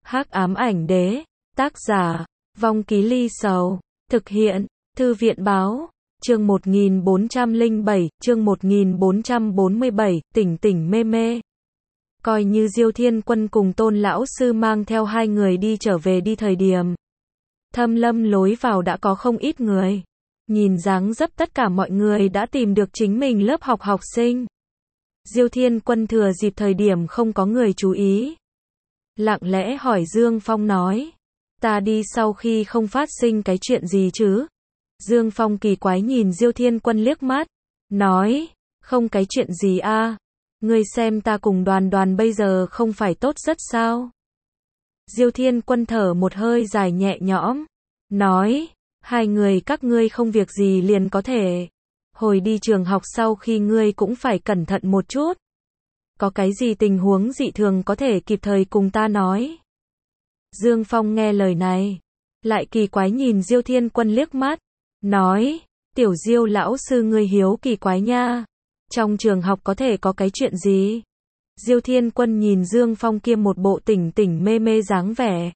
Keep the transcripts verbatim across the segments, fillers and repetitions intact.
Hắc ám ảnh đế, tác giả, Vong Ký Ly Sầu, thực hiện, Thư viện báo, chương một nghìn bốn trăm lẻ bảy, chương một nghìn bốn trăm bốn mươi bảy, tỉnh tỉnh mê mê. Coi như Diêu Thiên Quân cùng Tôn lão sư mang theo hai người đi trở về đi thời điểm. Thâm Lâm lối vào đã có không ít người. Nhìn dáng dấp tất cả mọi người đã tìm được chính mình lớp học học sinh. Diêu Thiên Quân thừa dịp thời điểm không có người chú ý. Lặng lẽ hỏi Dương Phong nói. Ta đi sau khi không phát sinh cái chuyện gì chứ? Dương Phong kỳ quái nhìn Diêu Thiên Quân liếc mắt. Nói, không cái chuyện gì a. Ngươi xem ta cùng Đoàn Đoàn bây giờ không phải tốt rất sao? Diêu Thiên Quân thở một hơi dài nhẹ nhõm. Nói, hai người các ngươi không việc gì liền có thể. Hồi đi trường học sau khi ngươi cũng phải cẩn thận một chút. Có cái gì tình huống dị thường có thể kịp thời cùng ta nói. Dương Phong nghe lời này. Lại kỳ quái nhìn Diêu Thiên Quân liếc mắt. Nói, tiểu Diêu lão sư ngươi hiếu kỳ quái nha. Trong trường học có thể có cái chuyện gì? Diêu Thiên Quân nhìn Dương Phong kia một bộ tỉnh tỉnh mê mê dáng vẻ.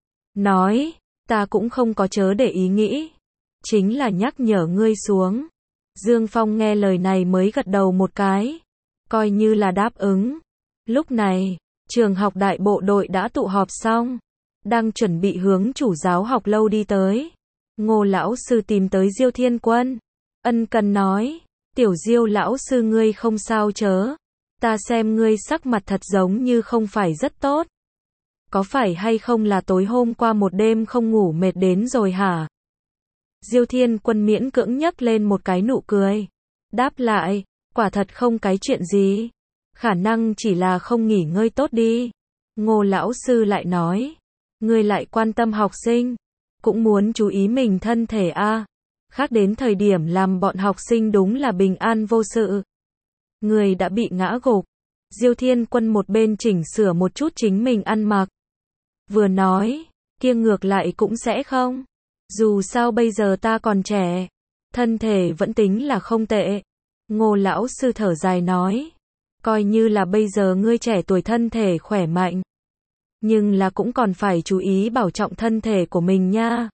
Nói, ta cũng không có chớ để ý nghĩ. Chính là nhắc nhở ngươi xuống. Dương Phong nghe lời này mới gật đầu một cái. Coi như là đáp ứng. Lúc này, trường học đại bộ đội đã tụ họp xong. Đang chuẩn bị hướng chủ giáo học lâu đi tới. Ngô lão sư tìm tới Diêu Thiên Quân. Ân cần nói. Tiểu Diêu lão sư ngươi không sao chớ. Ta xem ngươi sắc mặt thật giống như không phải rất tốt. Có phải hay không là tối hôm qua một đêm không ngủ mệt đến rồi hả? Diêu Thiên Quân miễn cưỡng nhấc lên một cái nụ cười. Đáp lại, quả thật không cái chuyện gì. Khả năng chỉ là không nghỉ ngơi tốt đi. Ngô lão sư lại nói. Ngươi lại quan tâm học sinh. Cũng muốn chú ý mình thân thể a. À. Khác đến thời điểm làm bọn học sinh đúng là bình an vô sự. Người đã bị ngã gục. Diêu Thiên Quân một bên chỉnh sửa một chút chính mình ăn mặc. Vừa nói, kia ngược lại cũng sẽ không. Dù sao bây giờ ta còn trẻ. Thân thể vẫn tính là không tệ. Ngô lão sư thở dài nói. Coi như là bây giờ ngươi trẻ tuổi thân thể khỏe mạnh. Nhưng là cũng còn phải chú ý bảo trọng thân thể của mình nha.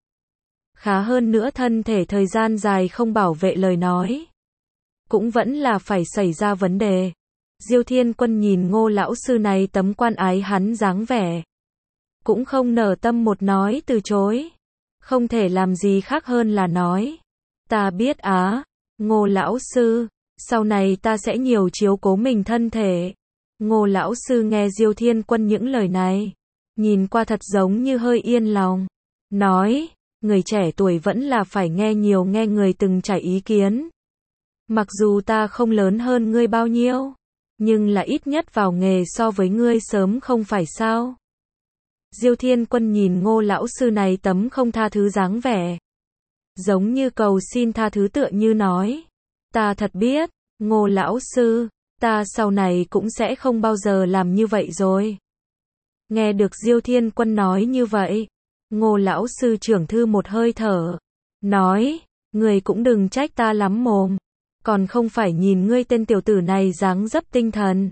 Khá hơn nữa thân thể thời gian dài không bảo vệ lời nói. Cũng vẫn là phải xảy ra vấn đề. Diêu Thiên Quân nhìn Ngô lão sư này tấm quan ái hắn dáng vẻ. Cũng không nở tâm một nói từ chối. Không thể làm gì khác hơn là nói. Ta biết á, Ngô lão sư, sau này ta sẽ nhiều chiếu cố mình thân thể. Ngô lão sư nghe Diêu Thiên Quân những lời này. Nhìn qua thật giống như hơi yên lòng. Nói, người trẻ tuổi vẫn là phải nghe nhiều nghe người từng trải ý kiến. Mặc dù ta không lớn hơn ngươi bao nhiêu, nhưng là ít nhất vào nghề so với ngươi sớm không phải sao. Diêu Thiên Quân nhìn Ngô lão sư này tấm không tha thứ dáng vẻ. Giống như cầu xin tha thứ tựa như nói. Ta thật biết, Ngô lão sư, ta sau này cũng sẽ không bao giờ làm như vậy rồi. Nghe được Diêu Thiên Quân nói như vậy, Ngô lão sư trưởng thư một hơi thở. Nói, người cũng đừng trách ta lắm mồm. Còn không phải nhìn ngươi tên tiểu tử này dáng dấp tinh thần.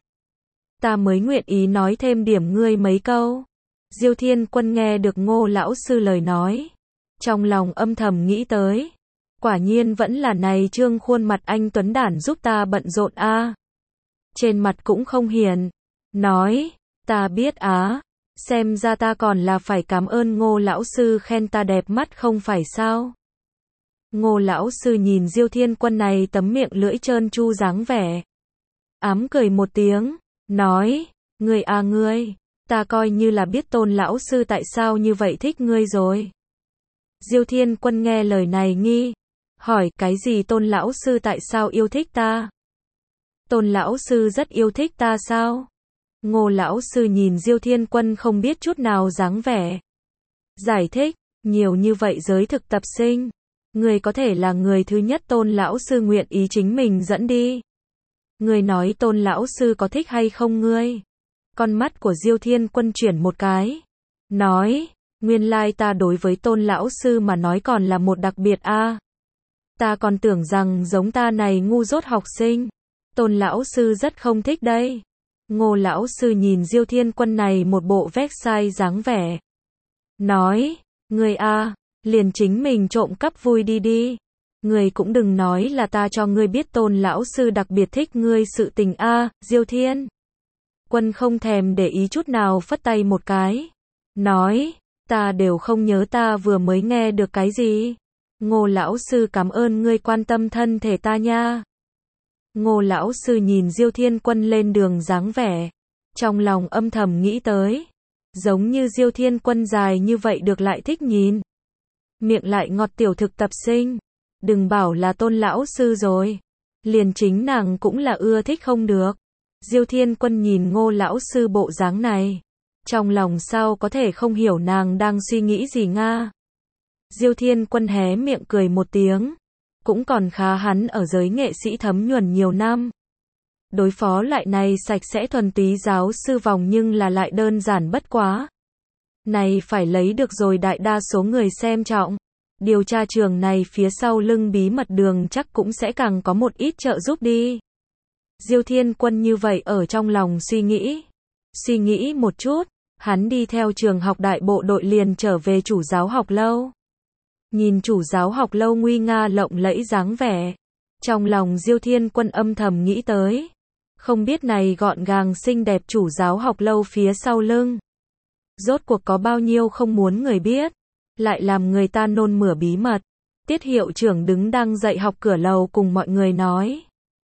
Ta mới nguyện ý nói thêm điểm ngươi mấy câu. Diêu Thiên Quân nghe được Ngô lão sư lời nói. Trong lòng âm thầm nghĩ tới. Quả nhiên vẫn là này trương khuôn mặt anh tuấn đản giúp ta bận rộn a. À. Trên mặt cũng không hiền. Nói, ta biết á. Xem ra ta còn là phải cảm ơn Ngô lão sư khen ta đẹp mắt không phải sao. Ngô lão sư nhìn Diêu Thiên Quân này tấm miệng lưỡi trơn tru dáng vẻ. Ám cười một tiếng, nói, ngươi à ngươi, ta coi như là biết Tôn lão sư tại sao như vậy thích ngươi rồi. Diêu Thiên Quân nghe lời này nghi, hỏi cái gì Tôn lão sư tại sao yêu thích ta? Tôn lão sư rất yêu thích ta sao? Ngô lão sư nhìn Diêu Thiên Quân không biết chút nào dáng vẻ. Giải thích, nhiều như vậy giới thực tập sinh. Người có thể là người thứ nhất Tôn lão sư nguyện ý chính mình dẫn đi. Người nói Tôn lão sư có thích hay không ngươi? Con mắt của Diêu Thiên Quân chuyển một cái. Nói, nguyên lai ta đối với Tôn lão sư mà nói còn là một đặc biệt a. À. Ta còn tưởng rằng giống ta này ngu dốt học sinh. Tôn lão sư rất không thích đây. Ngô lão sư nhìn Diêu Thiên Quân này một bộ vét sai dáng vẻ. Nói, ngươi a, liền chính mình trộm cắp vui đi đi. Ngươi cũng đừng nói là ta cho ngươi biết Tôn lão sư đặc biệt thích ngươi sự tình a, Diêu Thiên Quân không thèm để ý chút nào phất tay một cái. Nói, ta đều không nhớ ta vừa mới nghe được cái gì. Ngô lão sư cảm ơn ngươi quan tâm thân thể ta nha. Ngô lão sư nhìn Diêu Thiên Quân lên đường dáng vẻ, trong lòng âm thầm nghĩ tới, giống như Diêu Thiên Quân dài như vậy được lại thích nhìn, miệng lại ngọt tiểu thực tập sinh, đừng bảo là Tôn lão sư rồi, liền chính nàng cũng là ưa thích không được. Diêu Thiên Quân nhìn Ngô lão sư bộ dáng này, trong lòng sao có thể không hiểu nàng đang suy nghĩ gì nga. Diêu Thiên Quân hé miệng cười một tiếng, cũng còn khá, hắn ở giới nghệ sĩ thấm nhuần nhiều năm. Đối phó loại này sạch sẽ thuần túy giáo sư vòng nhưng là lại đơn giản bất quá. Này phải lấy được rồi đại đa số người xem trọng. Điều tra trường này phía sau lưng bí mật đường chắc cũng sẽ càng có một ít trợ giúp đi. Diêu Thiên Quân như vậy ở trong lòng suy nghĩ. Suy nghĩ một chút, hắn đi theo trường học đại bộ đội liền trở về chủ giáo học lâu. Nhìn chủ giáo học lâu nguy nga lộng lẫy dáng vẻ, trong lòng Diêu Thiên Quân âm thầm nghĩ tới, không biết này gọn gàng xinh đẹp chủ giáo học lâu phía sau lưng, rốt cuộc có bao nhiêu không muốn người biết, lại làm người ta nôn mửa bí mật. Tiết hiệu trưởng đứng đang dạy học cửa lầu cùng mọi người nói,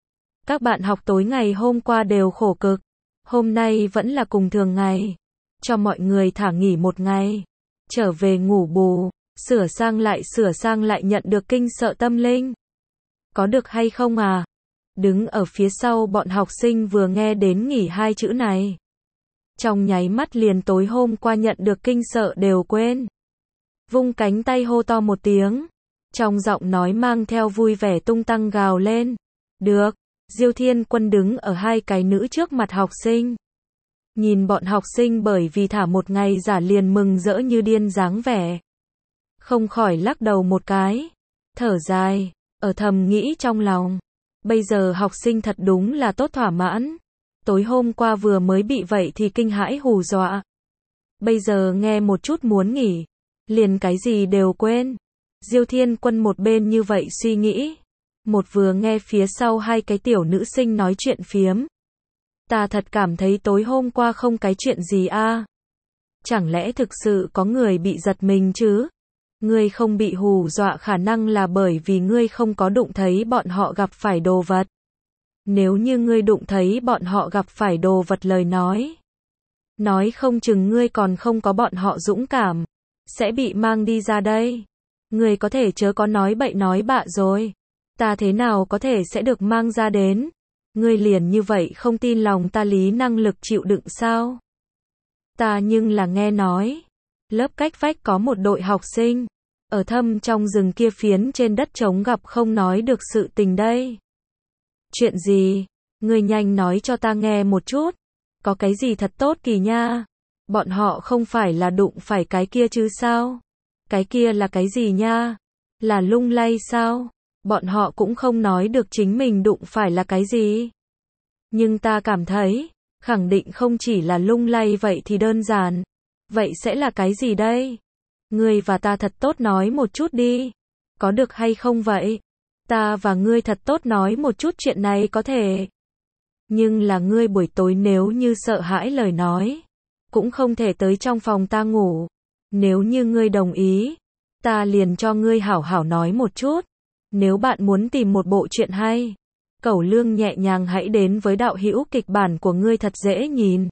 các bạn học tối ngày hôm qua đều khổ cực, hôm nay vẫn là cùng thường ngày, cho mọi người thả nghỉ một ngày, trở về ngủ bù. Sửa sang lại sửa sang lại nhận được kinh sợ tâm linh. Có được hay không à? Đứng ở phía sau bọn học sinh vừa nghe đến nghỉ hai chữ này, trong nháy mắt liền tối hôm qua nhận được kinh sợ đều quên. Vung cánh tay hô to một tiếng, trong giọng nói mang theo vui vẻ tung tăng gào lên. Được, Diêu Thiên Quân đứng ở hai cái nữ trước mặt học sinh. Nhìn bọn học sinh bởi vì thả một ngày giả liền mừng rỡ như điên dáng vẻ. Không khỏi lắc đầu một cái, thở dài, ở thầm nghĩ trong lòng, bây giờ học sinh thật đúng là tốt thỏa mãn, tối hôm qua vừa mới bị vậy thì kinh hãi hù dọa, bây giờ nghe một chút muốn nghỉ, liền cái gì đều quên. Diêu Thiên Quân một bên như vậy suy nghĩ, một vừa nghe phía sau hai cái tiểu nữ sinh nói chuyện phiếm. Ta thật cảm thấy tối hôm qua không cái chuyện gì a, chẳng lẽ thực sự có người bị giật mình chứ? Ngươi không bị hù dọa khả năng là bởi vì ngươi không có đụng thấy bọn họ gặp phải đồ vật. Nếu như ngươi đụng thấy bọn họ gặp phải đồ vật lời nói, nói không chừng ngươi còn không có bọn họ dũng cảm, sẽ bị mang đi ra đây. Ngươi có thể chớ có nói bậy nói bạ rồi. Ta thế nào có thể sẽ được mang ra đến? Ngươi liền như vậy không tin lòng ta lý năng lực chịu đựng sao? Ta nhưng là nghe nói, lớp cách vách có một đội học sinh, ở thâm trong rừng kia phiến trên đất trống gặp không nói được sự tình đây. Chuyện gì? Ngươi nhanh nói cho ta nghe một chút. Có cái gì thật tốt kỳ nha? Bọn họ không phải là đụng phải cái kia chứ sao? Cái kia là cái gì nha? Là lung lay sao? Bọn họ cũng không nói được chính mình đụng phải là cái gì. Nhưng ta cảm thấy, khẳng định không chỉ là lung lay vậy thì đơn giản. Vậy sẽ là cái gì đây? Ngươi và ta thật tốt nói một chút đi. Có được hay không vậy? Ta và ngươi thật tốt nói một chút chuyện này có thể. Nhưng là ngươi buổi tối nếu như sợ hãi lời nói, cũng không thể tới trong phòng ta ngủ. Nếu như ngươi đồng ý, ta liền cho ngươi hảo hảo nói một chút. Nếu bạn muốn tìm một bộ truyện hay, Cẩu Lương nhẹ nhàng hãy đến với đạo hữu kịch bản của ngươi thật dễ nhìn.